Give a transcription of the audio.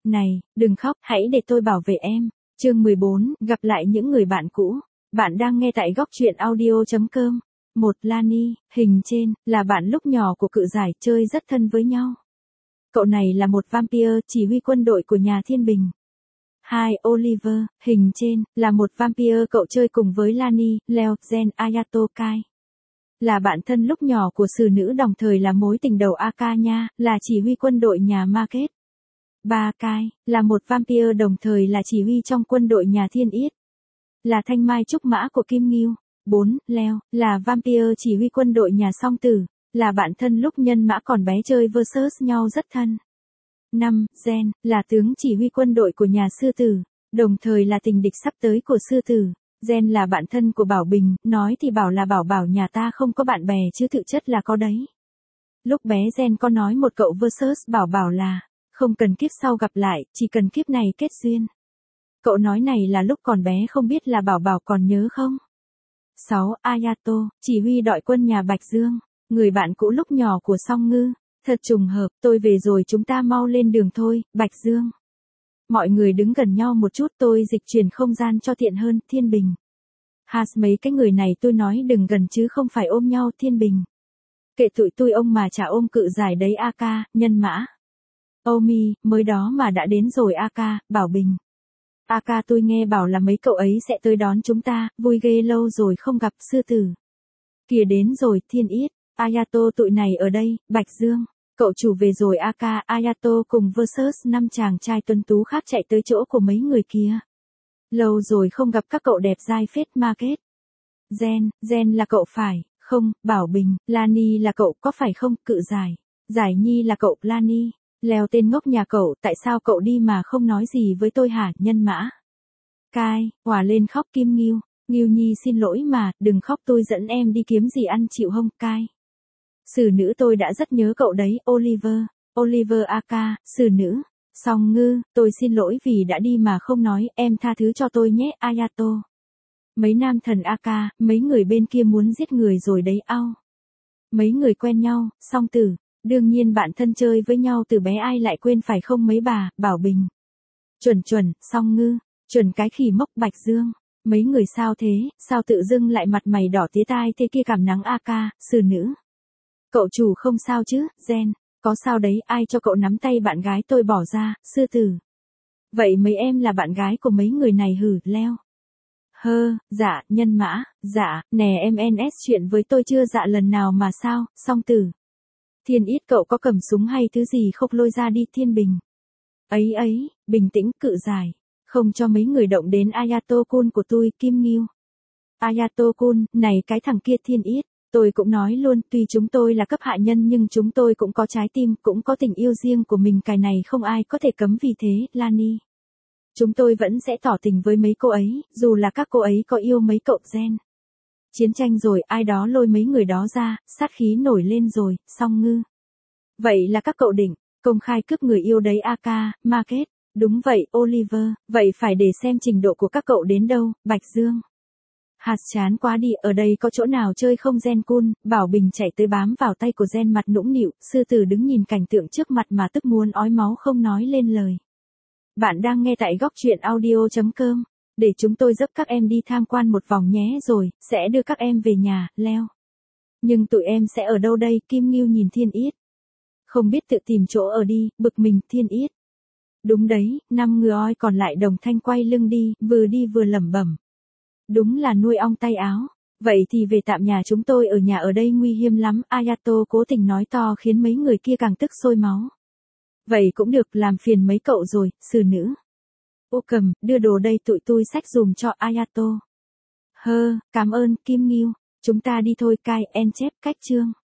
Này, đừng khóc, hãy để tôi bảo vệ em. Chương 14, gặp lại những người bạn cũ. Bạn đang nghe tại góc truyện audio.com. Một Lani, hình trên, là bạn lúc nhỏ của cự giải, chơi rất thân với nhau. Cậu này là một vampire, chỉ huy quân đội của nhà Thiên Bình. 2. Oliver, hình trên, là một vampire cậu chơi cùng với Lani, Leo, Jen, Ayato, Kai. Là bạn thân lúc nhỏ của sử nữ đồng thời là mối tình đầu Aka nha, là chỉ huy quân đội nhà Market. 3. Kai, là một vampire đồng thời là chỉ huy trong quân đội nhà Thiên Yết. Là thanh mai trúc mã của Kim Ngưu. 4. Leo, là vampire chỉ huy quân đội nhà Song Tử, là bạn thân lúc nhân mã còn bé chơi versus nhau rất thân. 5. Jen, là tướng chỉ huy quân đội của nhà Sư Tử, đồng thời là tình địch sắp tới của Sư Tử. Jen là bạn thân của Bảo Bình, nói thì bảo là bảo nhà ta không có bạn bè chứ thực chất là có đấy. Lúc bé Jen có nói một cậu versus bảo là, không cần kiếp sau gặp lại, chỉ cần kiếp này kết duyên. Cậu nói này là lúc còn bé không biết là bảo còn nhớ không? 6. Ayato, chỉ huy đội quân nhà Bạch Dương, người bạn cũ lúc nhỏ của Song Ngư. Thật trùng hợp, tôi về rồi chúng ta mau lên đường thôi, Bạch Dương. Mọi người đứng gần nhau một chút, tôi dịch chuyển không gian cho tiện hơn, Thiên Bình. Mấy cái người này tôi nói đừng gần chứ không phải ôm nhau, Thiên Bình. Kệ tụi tôi ông mà chả ôm cự giải đấy Aka, nhân mã. Omi, mới đó mà đã đến rồi Aka, Bảo Bình. Aka tôi nghe bảo là mấy cậu ấy sẽ tới đón chúng ta, vui ghê lâu rồi không gặp Sư Tử. Kìa đến rồi, Thiên Yết, Ayato tụi này ở đây, Bạch Dương. Cậu chủ về rồi Aka, Ayato cùng versus 5 chàng trai tuấn tú khác chạy tới chỗ của mấy người kia. Lâu rồi không gặp các cậu đẹp dai phết Market. Jen là cậu phải, không, Bảo Bình, Lani là cậu có phải không, cự giải. Giải Nhi là cậu, Lani. Leo tên ngốc nhà cậu, tại sao cậu đi mà không nói gì với tôi hả, nhân mã. Kai, hòa lên khóc Kim Ngưu. Ngưu Nhi xin lỗi mà, đừng khóc tôi dẫn em đi kiếm gì ăn chịu không, Kai. Sử nữ tôi đã rất nhớ cậu đấy, Oliver Aka, sử nữ. Song Ngư, tôi xin lỗi vì đã đi mà không nói, em tha thứ cho tôi nhé, Ayato. Mấy nam thần Aka, mấy người bên kia muốn giết người rồi đấy ao. Mấy người quen nhau, Song Tử, đương nhiên bạn thân chơi với nhau từ bé ai lại quên phải không mấy bà, Bảo Bình. Chuẩn, Song Ngư, chuẩn cái khỉ mốc Bạch Dương. Mấy người sao thế, sao tự dưng lại mặt mày đỏ tía tai thế kia cảm nắng Aka, sử nữ. Cậu chủ không sao chứ, Jen, có sao đấy, ai cho cậu nắm tay bạn gái tôi bỏ ra, Sư Tử. Vậy mấy em là bạn gái của mấy người này hử, Leo. Dạ, nhân mã, dạ, nè em NS chuyện với tôi chưa dạ lần nào mà sao, Song Tử. Thiên Yết cậu có cầm súng hay thứ gì không lôi ra đi, Thiên Bình. Ấy, bình tĩnh, cự giải, không cho mấy người động đến Ayato-kun của tôi, Kim Ngưu. Ayato-kun, này cái thằng kia Thiên Yết. Tôi cũng nói luôn, tuy chúng tôi là cấp hạ nhân nhưng chúng tôi cũng có trái tim, cũng có tình yêu riêng của mình, cái này không ai có thể cấm vì thế, Lani. Chúng tôi vẫn sẽ tỏ tình với mấy cô ấy, dù là các cô ấy có yêu mấy cậu, Jen. Chiến tranh rồi, ai đó lôi mấy người đó ra, sát khí nổi lên rồi, Song Ngư. Vậy là các cậu định, công khai cướp người yêu đấy Aka, Market. Đúng vậy, Oliver, vậy phải để xem trình độ của các cậu đến đâu, Bạch Dương. Chán quá đi, ở đây có chỗ nào chơi không Jen Kun, Bảo Bình chạy tới bám vào tay của Jen mặt nũng nịu, Sư Tử đứng nhìn cảnh tượng trước mặt mà tức muốn ói máu không nói lên lời. Bạn đang nghe tại góc truyện audio.com, để chúng tôi dấp các em đi tham quan một vòng nhé rồi, sẽ đưa các em về nhà, Leo. Nhưng tụi em sẽ ở đâu đây, Kim Ngưu nhìn Thiên Yết. Không biết tự tìm chỗ ở đi, bực mình, Thiên Yết. Đúng đấy, 5 người oi còn lại đồng thanh quay lưng đi vừa lẩm bẩm. Đúng là nuôi ong tay áo. Vậy thì về tạm nhà chúng tôi ở nhà ở đây nguy hiểm lắm, Ayato cố tình nói to khiến mấy người kia càng tức sôi máu. Vậy cũng được, làm phiền mấy cậu rồi, sử nữ. Ô cầm, đưa đồ đây tụi tôi xách dùm cho Ayato. Cảm ơn, Kim Ngưu. Chúng ta đi thôi, Kai, en chép cách chương.